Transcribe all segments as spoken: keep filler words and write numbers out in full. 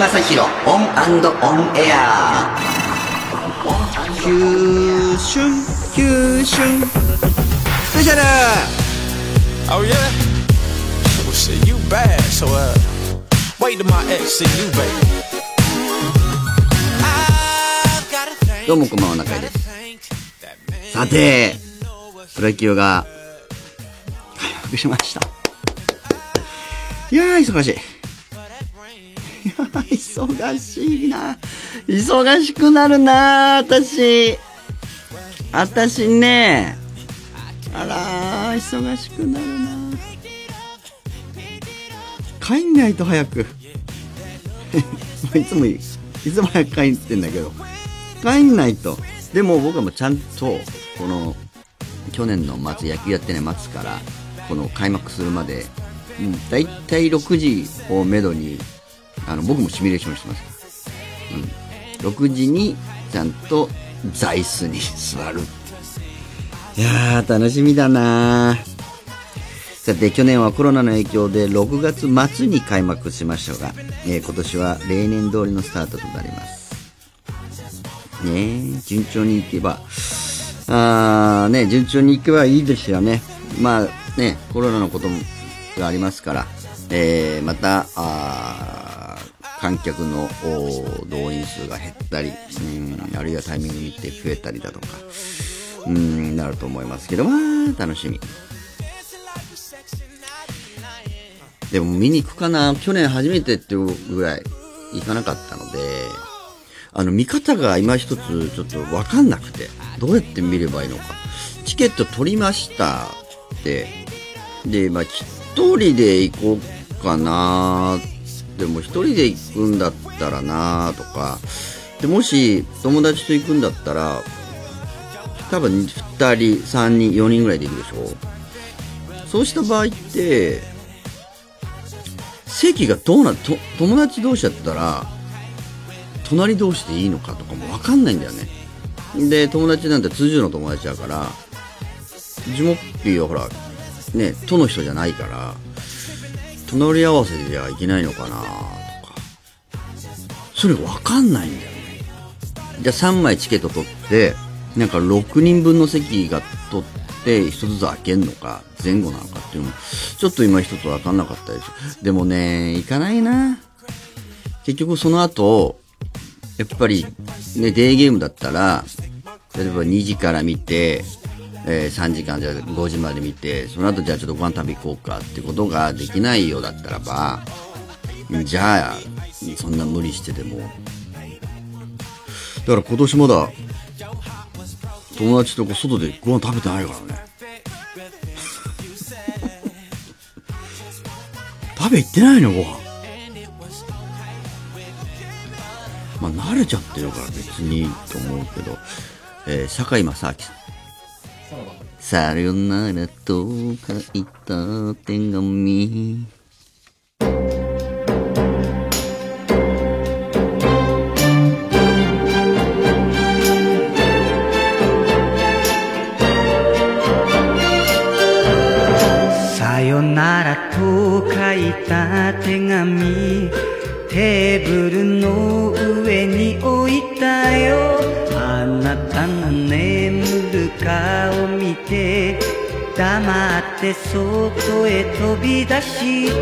正宏オン&オンエア。 急春急春スペシャル。 Oh yeah? Well shit, you bad, so uh wait till my ex see you, baby. どうもこんばんは、中井です。さて、プロ野球が開幕しました。いやー忙しい。いやー忙しいな。忙しくなるな私。私ね。あらー忙しくなるな。帰んないと早く。いつもいつも早く帰ってんだけど。帰んないと。でも僕はもうちゃんとこの去年の末、野球やってね末からこの開幕するまで、うん、だいたいろくじをめどにあの僕もシミュレーションしてますから、うん、ろくじにちゃんと座椅子に座る。いやー楽しみだな。さて去年はコロナの影響でろくがつ末に開幕しましたが、えー、今年は例年通りのスタートとなりますね。順調にいけばあーね順調にいけばいいですよね。まあねコロナのことがありますから、えー、またあ観客の動員数が減ったり、うん、あるいはタイミングによって増えたりだとか、うん、なると思いますけど、まあ楽しみ。でも見に行くかな。去年初めてっていうぐらい行かなかったので、あの見方が今一つちょっと分かんなくて、どうやって見ればいいのか。チケット取りましたってで、まあ一人で行こうかな。でも一人で行くんだったらなとかで、もし友達と行くんだったら多分ふたりさんにんよにんぐらいで行くでしょ。そうした場合って席がどうなと友達同士だったら隣同士でいいのかとかも分かんないんだよね。で友達なんて通常の友達だから、ジモッピーはほらね都の人じゃないから隣り合わせじゃいけないのかなとか、それが分かんないんだよね。じゃあさんまいチケット取ってなんかろくにんぶんの席が取ってひとつずつ開けんのか前後なのかっていうのもちょっと今一つ分かんなかったです。でもね行かないな。結局その後やっぱりねデーゲームだったら例えばにじから見て、えー、さんじかんじゃごじまで見て、その後じゃあちょっとご飯食べ行こうかってことができないようだったらば、じゃあそんな無理してでも。だから今年まだ友達とこ外でご飯食べてないからね。食べ行ってないのご飯。まあ慣れちゃってるから別にいいと思うけど、えー、堺正明さん。さよならと書いた手紙。 さよならと書いた手紙、テーブルの上に置いたよ。あなたの眠る顔見て黙って外へ飛び出した。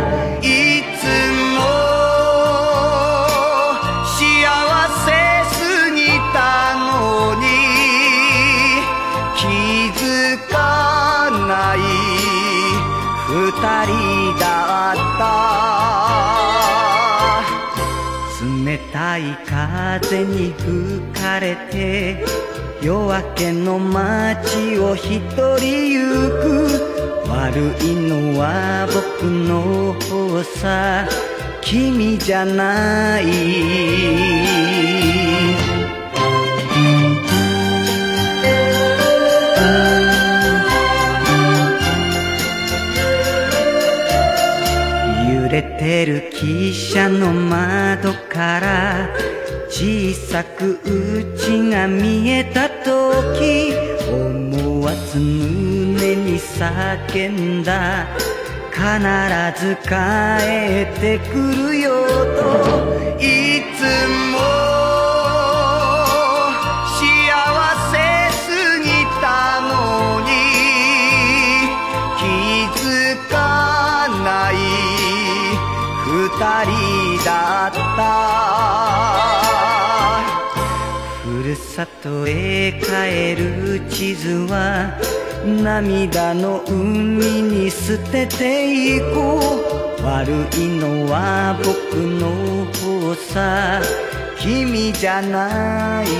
いつも幸せすぎたのに気づかない二人だった。冷たい風に吹かれて夜明けの街を一人行く。悪いのは僕の方さ、君じゃない。揺れてる汽車の窓から小さく家が見えたとき、思わず胸に叫んだ。 ず帰ってくるよといつも幸せすぎたのに気づかない二人だったふるさとへ帰る地図は涙の海に捨てていこう悪いのは僕の方さ君じゃない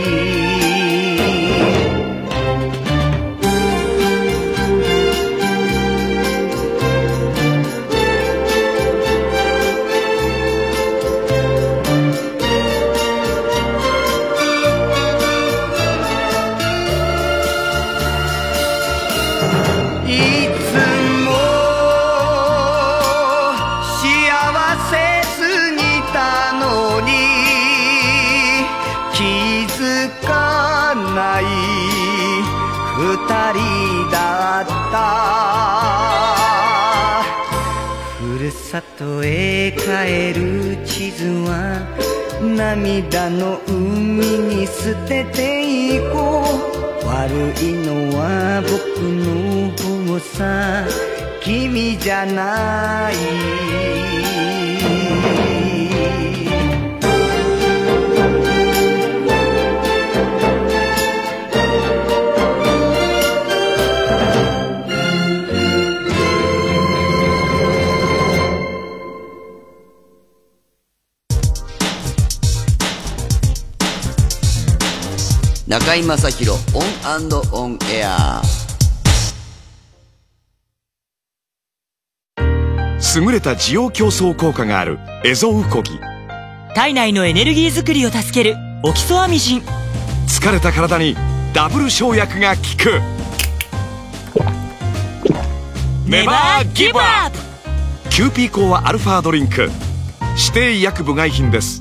二人だったふるさとへ帰る地図は涙の海に捨てていこう悪いのは僕の方さ君じゃない中居正広オン&オンエア。 優れた滋養強壮効果があるエゾウコギ。 体内のエネルギー作りを助けるオキソアミシン。 疲れた体にダブル生薬が効く。ネバーギブアップ。キューピーコアアルファドリンク指定医薬部外品です。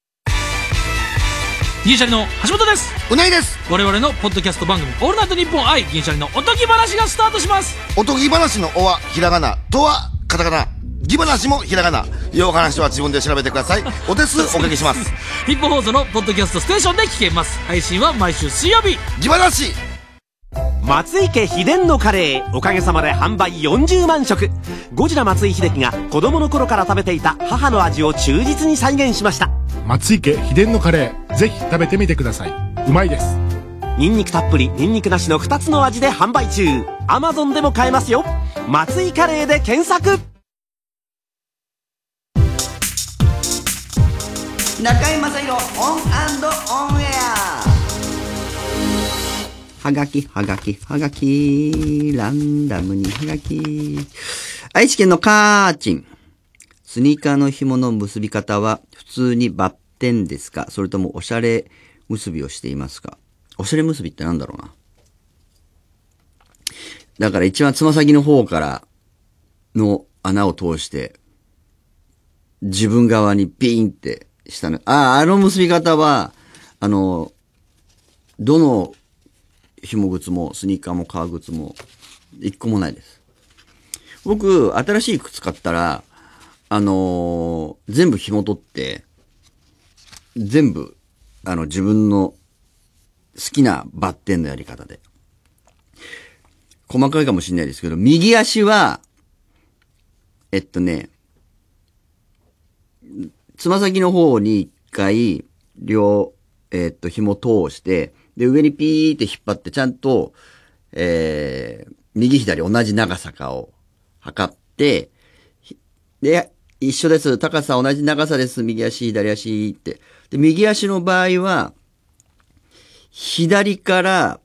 銀シャリの橋本です。 うないです。 我々のポッドキャスト番組オールナイトニッポン愛銀シャリのおとぎ話がスタートします。 おとぎ話のおはひらがな、とはカタカナ、ぎ話もひらがな。よう話は自分で調べてください。お手数おかけします。 日本放送のポッドキャストステーションで聞けます。配信は毎週水曜日。 ぎ話。 松井家秘伝のカレー、おかげさまで販売よんじゅうまん食。ゴジラ松井秀喜が子供の頃から食べていた母の味を忠実に再現しました。 松井家秘伝のカレー、ぜひ食べてみてください。うまいです。 ニンニクたっぷりニンニクなしのふたつの味で販売中。 アマゾン でも買えますよ。松井カレーで検索。 中居正広オン&オンエア。はがきはがきはがきランダムにはがき。愛知県のカーチン。スニーカーの紐の結び方は普通にバッテンですか、それともおしゃれ結びをしていますか。おしゃれ結びってなんだろうな。だから一番つま先の方からの穴を通して自分側にピーンってしたの。ああ、あの結び方はあのどの紐靴もスニーカーも革靴も一個もないです。僕新しい靴買ったらあのー、全部紐取って、全部、あの、自分の好きなバッテンのやり方で。細かいかもしれないですけど、右足は、えっとね、つま先の方に一回、両、えっと、紐通して、で、上にピーって引っ張って、ちゃんと、えー、右左同じ長さかを測って、で、一緒です。高さ同じ長さです。右足、左足って。で、右足の場合は、左から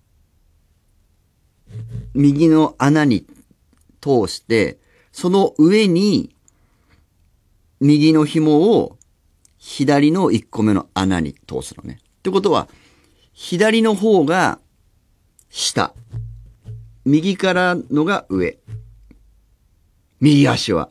右の穴に通して、その上に右の紐を左の一個目の穴に通すのね。ってことは、左の方が下。右からのが上。右足は。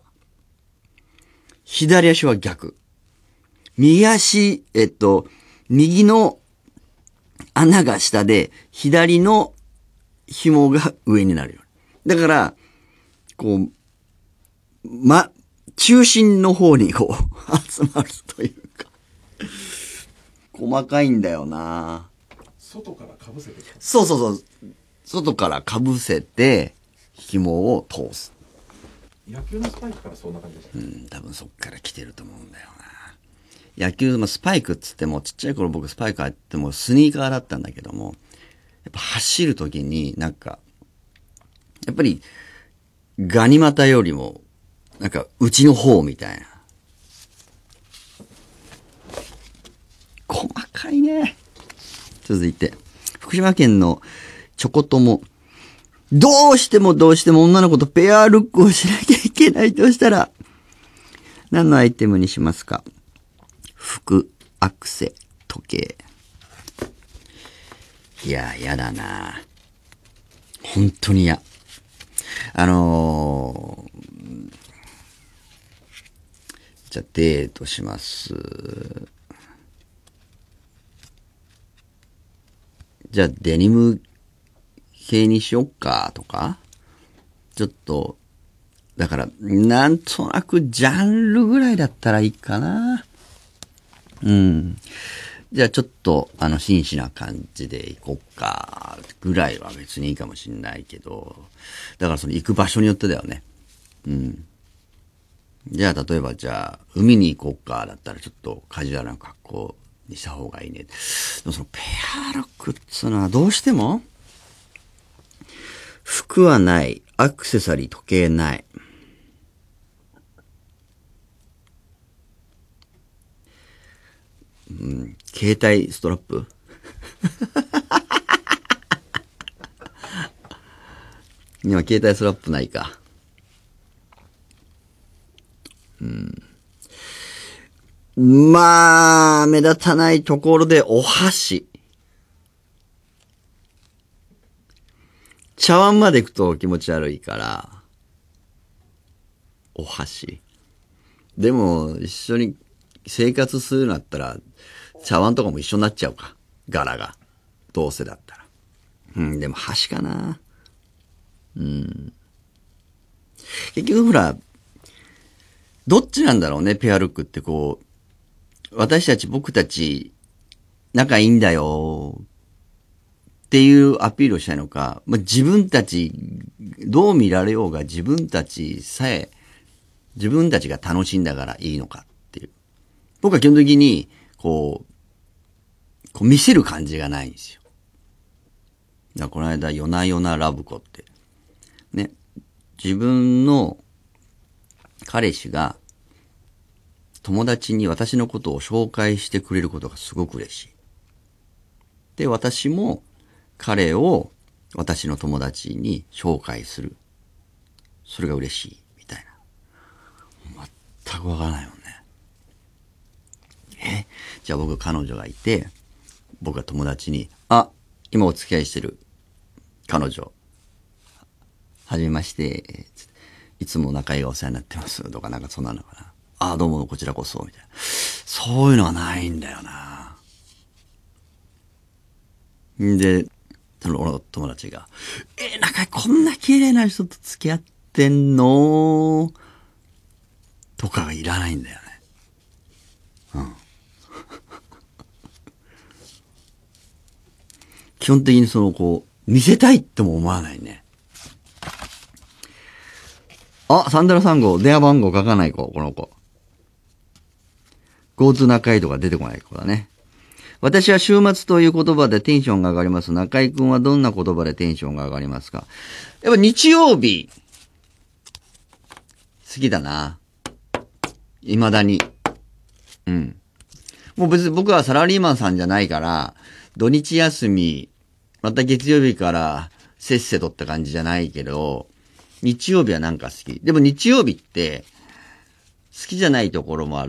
左足は逆。右足、えっと、右の穴が下で、左の紐が上になるよ。だから、こう、 ま、中心の方にこう、集まるというか。細かいんだよな。 外から被せて。 そうそうそう。外から被せて、紐を通す。 野球のスパイクからそんな感じでした。 うん、多分そっから来てると思うんだよな。野球、まあ、スパイクっつっても、ちっちゃい頃僕スパイク入ってもスニーカーだったんだけども、やっぱ走るときになんか、やっぱり、ガニ股よりも、なんか、内の方みたいな。細かいね。続いて、福島県のチョコ友。どうしてもどうしても女の子とペアルックをしなきゃいけないとしたら、何のアイテムにしますか？服、アクセ、時計。いや、やだな。本当に嫌。あのー、じゃあデートします。じゃあデニム系にしよっかとか、ちょっと、だから、なんとなくジャンルぐらいだったらいいかな。うん。じゃあちょっと、あの、紳士な感じで行こっか、ぐらいは別にいいかもしんないけど、だからその行く場所によってだよね。うん。じゃあ例えばじゃあ、海に行こっか、だったらちょっとカジュアルな格好にした方がいいね。でもそのペアルックっつうのはどうしても、服はない、アクセサリー、時計ない。うん、携帯ストラップ今携帯ストラップないか。うん。まあ、目立たないところでお箸。茶碗まで行くと気持ち悪いから、お箸。でも、一緒に生活するんだったら、茶碗とかも一緒になっちゃうか。柄が。どうせだったら。うん、でも箸かな。うん。結局ほら、どっちなんだろうね、ペアルックってこう、私たち、僕たち、仲いいんだよ、っていうアピールをしたいのか、まあ、自分たち、どう見られようが自分たちさえ、自分たちが楽しいんだからいいのかっていう。僕は基本的に、こう、こう見せる感じがないんですよ。だからこの間、夜な夜なラブコって、ね、自分の彼氏が友達に私のことを紹介してくれることがすごく嬉しい。で、私も彼を私の友達に紹介する。それが嬉しい。みたいな。全くわからないもんね。えじゃあ僕彼女がいて、僕が友達に、あ、今お付き合いしてる彼女、はじめまして、いつも仲居がお世話になってますとかなんかそんなのかな。あ、どうもこちらこそ、みたいな。そういうのはないんだよな。んで、その俺の友達が、え、なんかこんな綺麗な人と付き合ってんのとかがいらないんだよね。うん。基本的にそのこう、見せたいっても思わないね。あ、さんゼロさんご、電話番号書かない子、この子。交通中井とか出てこない子だね。私は週末という言葉でテンションが上がります。中井くんはどんな言葉でテンションが上がりますか？やっぱ日曜日、好きだな。未だに。うん。もう別に僕はサラリーマンさんじゃないから、土日休み、また月曜日からせっせとって感じじゃないけど、日曜日はなんか好き。でも日曜日って、好きじゃないところもあって、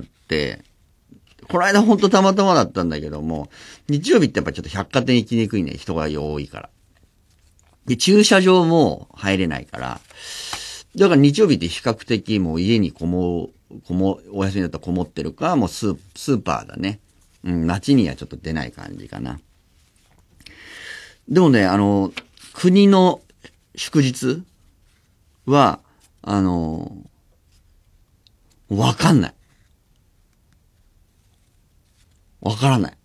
この間ほんとたまたまだったんだけども、日曜日ってやっぱちょっと百貨店行きにくいね。人が多いから。で、駐車場も入れないから。だから日曜日って比較的もう家にこも、こも、お休みだったらこもってるか、もうスー、スーパーだね。うん、街にはちょっと出ない感じかな。でもね、あの、国の祝日は、あの、 わかんない。わからない。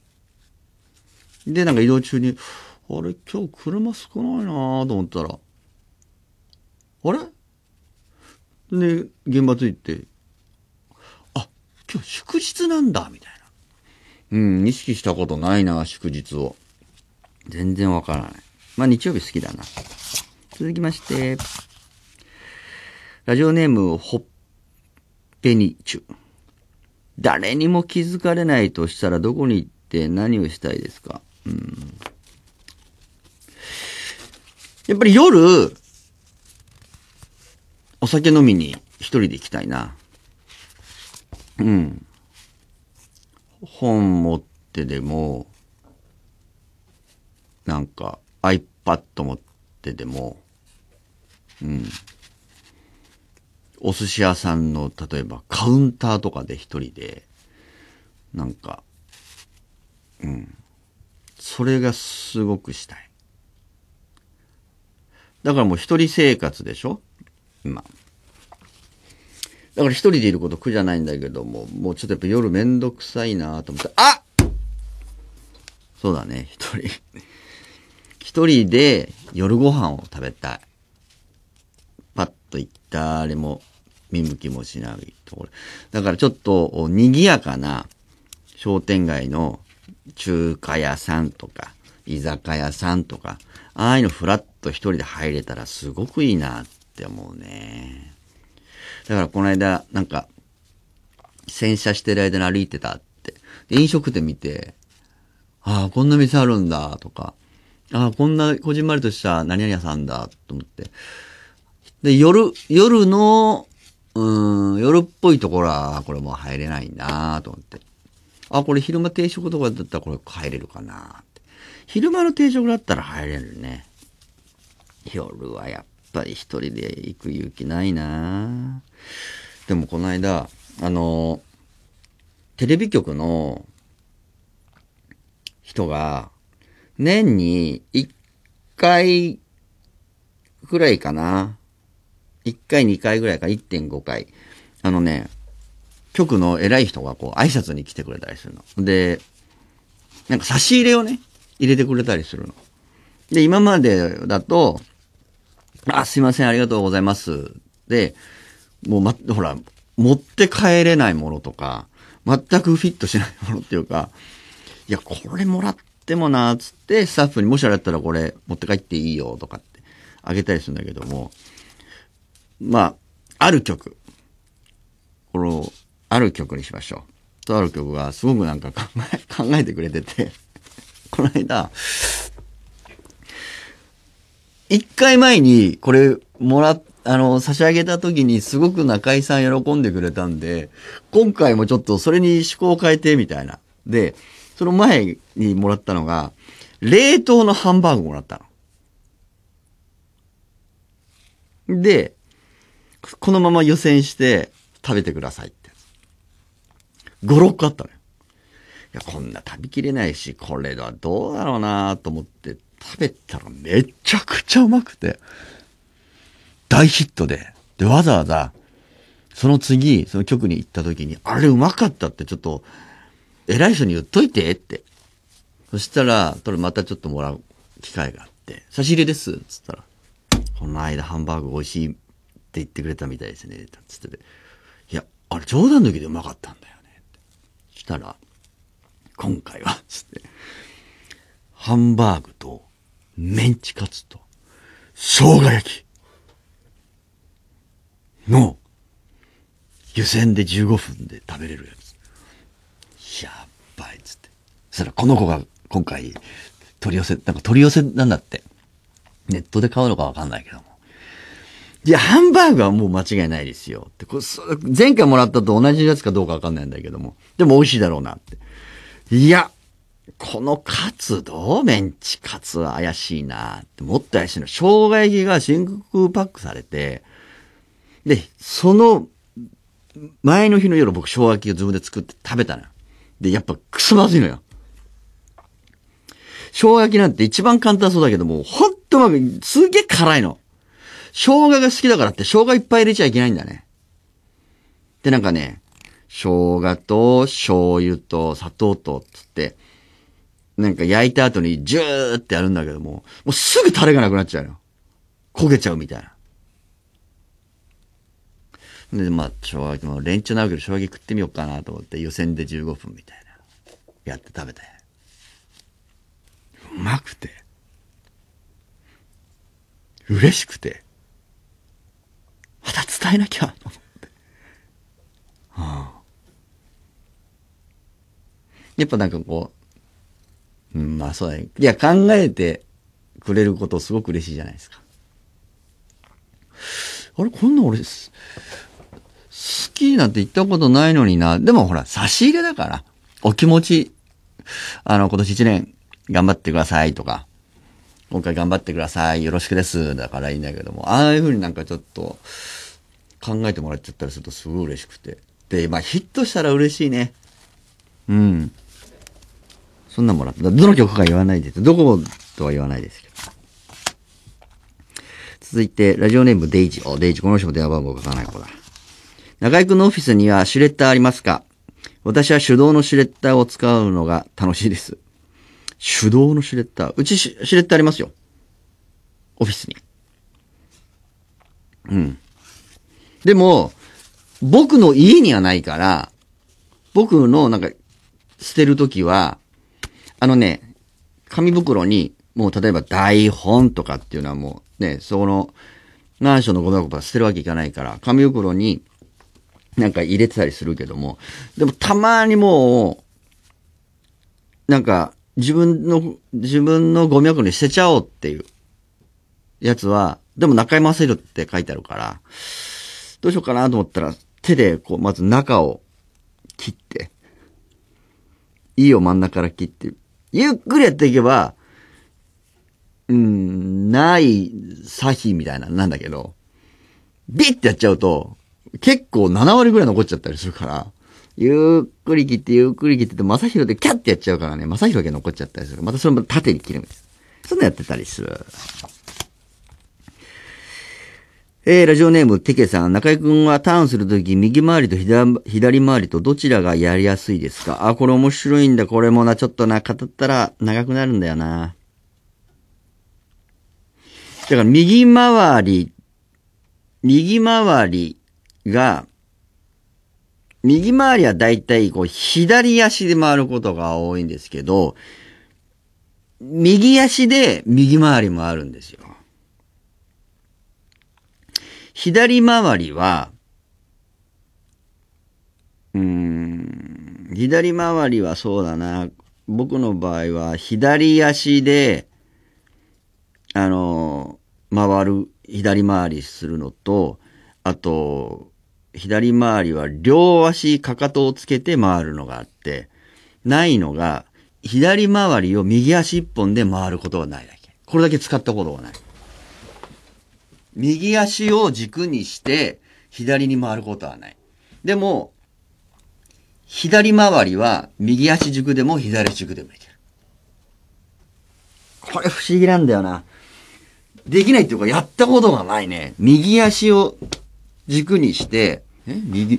で、なんか移動中に、あれ、今日車少ないなぁと思ったら、あれで、現場着いて、あ、今日祝日なんだ、みたいな。うん、意識したことないな、祝日を。全然わからない。まあ、日曜日好きだな。続きまして、ラジオネーム、ほっぺにちゅ。誰にも気づかれないとしたらどこに行って何をしたいですか？うん。やっぱり夜、お酒飲みに一人で行きたいな。うん。本持ってでも、なんか iPad 持ってでも、うん。お寿司屋さんの、例えばカウンターとかで一人で、なんか、うん。それがすごくしたい。だからもう一人生活でしょ？今。だから一人でいること苦じゃないんだけども、もうちょっとやっぱ夜めんどくさいなと思って、あ！そうだね、一人。一人で夜ご飯を食べたい。パッと行ったあれも見向きもしないところ。だからちょっと賑やかな商店街の中華屋さんとか、居酒屋さんとか、ああいうのフラッと一人で入れたらすごくいいなって思うね。だからこの間、なんか、洗車してる間に歩いてたって。で飲食店見て、ああ、こんな店あるんだとか、ああ、こんなこじんまりとした何々屋さんだと思って。で、夜、夜の、うーん、夜っぽいところは、これもう入れないなと思って。あ、これ昼間定食とかだったらこれ入れるかなって。昼間の定食だったら入れるね。夜はやっぱり一人で行く勇気ないなでもこの間、あの、テレビ局の人が、年に一回ぐらいかな。一回二回ぐらいか、いってんごかい。あのね、局の偉い人がこう挨拶に来てくれたりするの。で、なんか差し入れをね、入れてくれたりするの。で、今までだと、あ、すいません、ありがとうございます。で、もうま、ほら、持って帰れないものとか、全くフィットしないものっていうか、いや、これもらってもな、つって、スタッフにもしあれだったらこれ持って帰っていいよ、とかってあげたりするんだけども、まあ、ある曲。この、ある曲にしましょう。とある曲がすごくなんか考え、考えてくれてて、この間、一回前にこれもらっ、あの、差し上げた時にすごく中井さん喜んでくれたんで、今回もちょっとそれに趣向を変えてみたいな。で、その前にもらったのが、冷凍のハンバーグもらったの。で、このまま湯煎して食べてくださいって。ご、ろっこあったのよ。いや、こんな食べきれないし、これはどうだろうなと思って食べたらめちゃくちゃうまくて、大ヒットで。で、わざわざ、その次、その局に行った時に、あれうまかったってちょっと、偉い人に言っといてって。そしたら、それまたちょっともらう機会があって、差し入れです、つったら、この間ハンバーグ美味しいって言ってくれたみたいですね、つってて。いや、あれ冗談抜きでうまかったんだよね。ってしたら、今回は、つって、ハンバーグと、メンチカツと、生姜焼きの、湯煎でじゅうごふんで食べれるやつ。やっばいっつって。そしたらこの子が今回取り寄せ、なんか取り寄せなんだって。ネットで買うのかわかんないけども。いや、ハンバーグはもう間違いないですよ。ってこれ前回もらったと同じやつかどうかわかんないんだけども。でも美味しいだろうなって。いや、このカツどうメンチカツは怪しいなって。もっと怪しいの。生姜焼きが真空パックされて、で、その前の日の夜僕生姜焼きを自分で作って食べたのよ。で、やっぱクソまずいのよ。生姜焼きなんて一番簡単そうだけども、ほんとうまく、すげえ辛いの。生姜が好きだからって生姜いっぱい入れちゃいけないんだね。 で、なんかね、生姜と醤油と砂糖と、つって、なんか焼いた後にジューってやるんだけども、もうすぐタレがなくなっちゃうよ。焦げちゃうみたいな。で、まあ、生姜焼きもレンチャーなるけど、生姜焼き食ってみようかなと思って、湯煎でじゅうごふんみたいな。やって食べて。うまくて。嬉しくて。また伝えなきゃ、と思って。はあ、やっぱなんかこう、うん、まあそうだね。いや、考えてくれることすごく嬉しいじゃないですか。あれ、こんな俺、好きなんて言ったことないのにな。でもほら、差し入れだから。お気持ち、あの、今年一年頑張ってくださいとか、今回頑張ってください、よろしくです。だからいいんだけども、ああいう風になんかちょっと考えてもらっちゃったりするとすごい嬉しくて。で、まあヒットしたら嬉しいね。うん。そんなもらった。どの曲か言わないです。どことは言わないですけど。続いて、ラジオネームデイジ。お、デイジ、この人も電話番号書かない子だ。中井くんのオフィスにはシュレッダーありますか？私は手動のシュレッダーを使うのが楽しいです。手動のシュレッダー。うちシュレッダーありますよ。オフィスに。うん。でも、僕の家にはないから、僕のなんか、捨てるときは、あのね、紙袋に、もう例えば台本とかっていうのはもうね、その、マンションのゴミ箱とか捨てるわけいかないから、紙袋になんか入れてたりするけども、でもたまにもう、なんか自分の、自分のゴミ箱に捨てちゃおうっていうやつは、でも中井正宏って書いてあるから、どうしようかなと思ったら、手でこう、まず中を切って、いいを真ん中から切って、ゆっくりやっていけば、うーん、ないサヒみたいな、なんだけど、ビッてやっちゃうと、結構ななわりぐらい残っちゃったりするから、ゆっくり切ってゆっくり切ってて、正宏でキャッてやっちゃうからね、正宏だけ残っちゃったりする。またそれも縦に切るんです。そんなやってたりする。えー、ラジオネーム、テケさん。中井くんはターンするとき、右回りと 左, 左回りとどちらがやりやすいですか？あ、これ面白いんだ。これもな、ちょっとな、語ったら長くなるんだよな。だから、右回り、右回りが、右回りはだいたいこう、左足で回ることが多いんですけど、右足で右回りもあるんですよ。左回りは、うーん、左回りはそうだな。僕の場合は、左足で、あの、回る、左回りするのと、あと、左回りは両足かかとをつけて回るのがあって、ないのが、左回りを右足一本で回ることはないだけ。これだけ使ったことがない。右足を軸にして左に回ることはない。でも、左回りは右足軸でも左足軸でもいける。これ不思議なんだよな。できないっていうかやったことがないね。右足を軸にして、え右、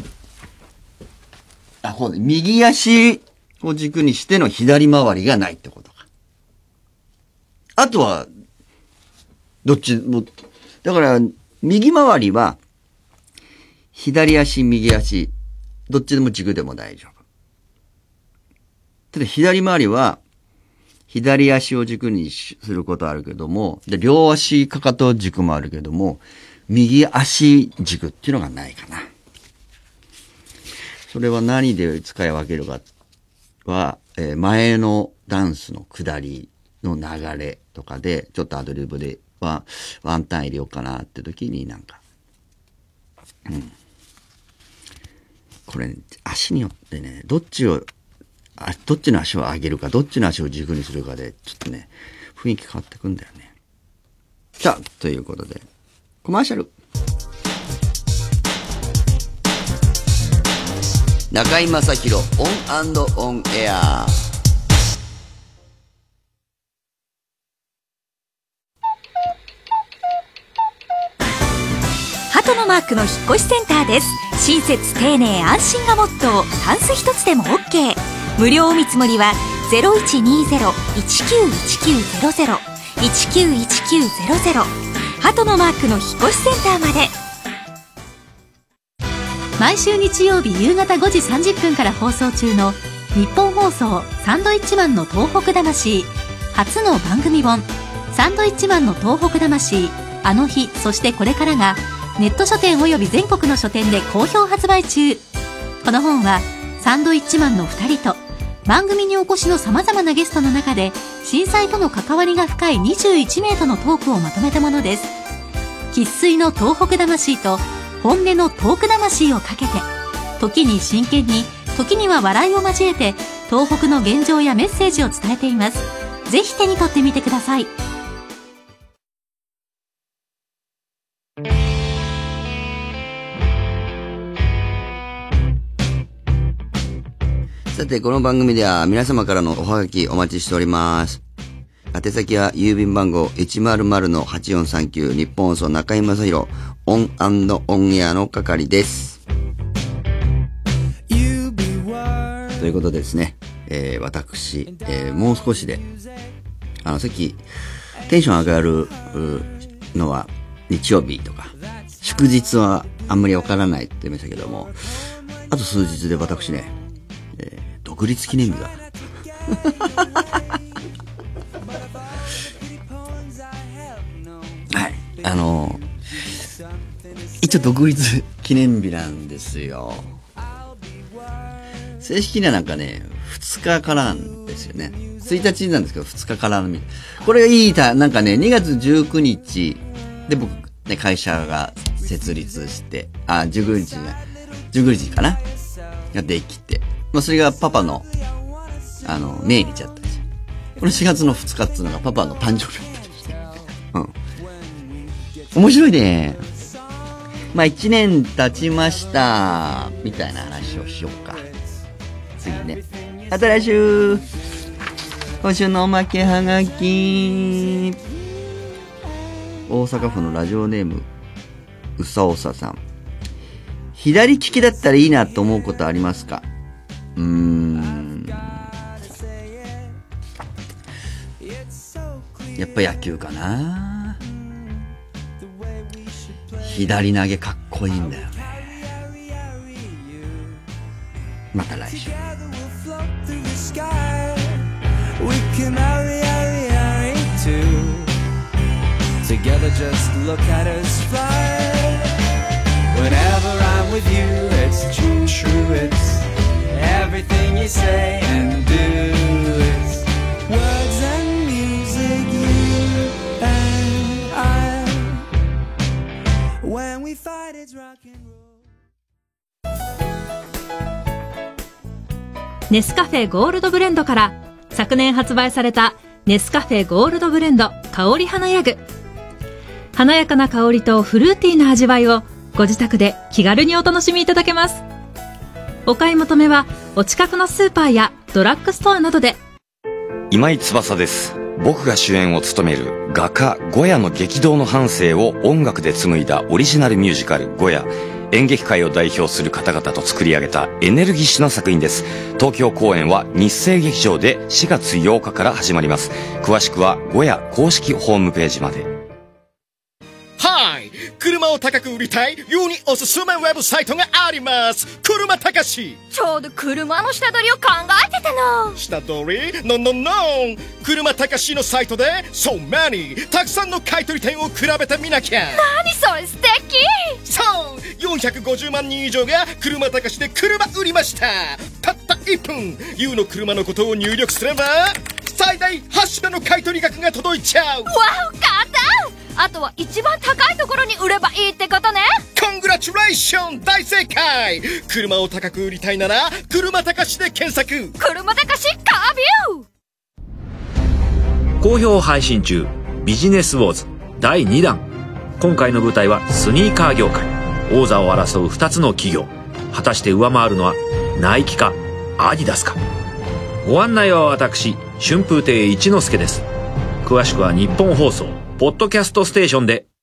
あ、こう右足を軸にしての左回りがないってことか。あとは、どっちも、だから、右回りは、左足、右足、どっちでも軸でも大丈夫。ただ左回りは、左足を軸にすることあるけども、で、両足かかと軸もあるけども、右足軸っていうのがないかな。それは何で使い分けるかは、えー、前のダンスの下りの流れとかで、ちょっとアドリブで、はワンタン入れようかなって時になんか、うん、これ、ね、足によってね、どっちをあどっちの足を上げるかどっちの足を軸にするかでちょっとね雰囲気変わってくんだよね。さあということでコマーシャル。中井正広オン&オンエア。 二鳩のマークの引っ越しセンターです。親切丁寧安心がモットー。タンス一つでも OK。 無料お見積もりは ゼロいちにゼロ いちきゅういちきゅうゼロゼロ いちきゅういちきゅうゼロゼロ 鳩のマークの引っ越しセンターまで。 毎週日曜日夕方ごじさんじゅっぷんから放送中の日本放送サンドイッチマンの東北魂初の番組本サンドイッチマンの東北魂あの日そしてこれからがネット書店および全国の書店で好評発売中。この本はサンドイッチマンのふたりと番組にお越しの様々なゲストの中で震災との関わりが深いにじゅういちめいとのトークをまとめたものです。生粋の東北魂と本音のトーク魂をかけて、時に真剣に時には笑いを交えて東北の現状やメッセージを伝えています。ぜひ手に取ってみてください。 さて、この番組では皆様からのおはがきお待ちしております。宛先は郵便番号 いちまるまるのはちよんさんきゅう 日本放送中井正広オン&オンエアの係です。ということでですね、えー、私、えー、もう少しで、あの、さっき、テンション上がるのは日曜日とか、祝日はあんまりわからないって言いましたけども、あと数日で私ね、えー、独立記念日が。はい。あのー、一応独立記念日なんですよ。正式にはなんかね、ふつかからなんですよね。ついたちなんですけど、ふつかからのみ。これがいいた、なんかね、にがつじゅうくにちで僕、ね、会社が設立して、あ、じゅうくにちじゃない、じゅうくにちかなができて、まあ、それがパパの、あの、命日だったんですよ。このしがつのふつかっていうのがパパの誕生日だったりして。うん。面白いね。まあ、一年経ちました、みたいな話をしようか。次ね。あと来週、今週のおまけはがき。大阪府のラジオネーム、うさおささん。左利きだったらいいなと思うことありますか？うーん。やっぱ野球かな。左投げかっこいいんだよね。また来週。 Together just look at us fly. Whenever I'm with you, it's true, true, it's everything you say and do. It's words and music, you and I. When we fight, it's rock and roll. ネスカフェゴールドブレンドから昨年発売されたネスカフェゴールドブレンド香り華やぐ。華やかな香りとフルーティーな味わいをご自宅で気軽にお楽しみいただけます。お買い求めはお近くのスーパーやドラッグストアなどで。 今井翼です。僕が主演を務める画家ゴヤの激動の半生を音楽で紡いだオリジナルミュージカルゴヤ。演劇界を代表する方々と作り上げたエネルギッシュな作品です。東京公演は日生劇場でしがつようかから始まります。詳しくはゴヤ公式ホームページまで。 はい、車を高く売りたい世におすすめウェブサイトがあります。車たかし。 ちょうど車の下取りを考えてたの。 下取りののの車たかしのサイトで So many たくさんの買取店を比べてみなきゃ。 何それ素敵。 そうよんひゃくごじゅうまんにん以上が車たかしで車売りました。たったいっぷん ユー の車のことを入力すれば最大はち種の買取額が届いちゃう。 わお簡単。あとは一番高いところに売ればいいってことね。 コングラチュレーション、大正解。車を高く売りたいなら車たかしで検索。 車たかしカービュー。 好評配信中ビジネスウォーズだいにだん。今回の舞台はスニーカー業界。王座を争うふたつの企業。果たして上回るのはナイキかアディダスか。ご案内は私春風亭一之輔です。詳しくは日本放送ポッドキャストステーションで。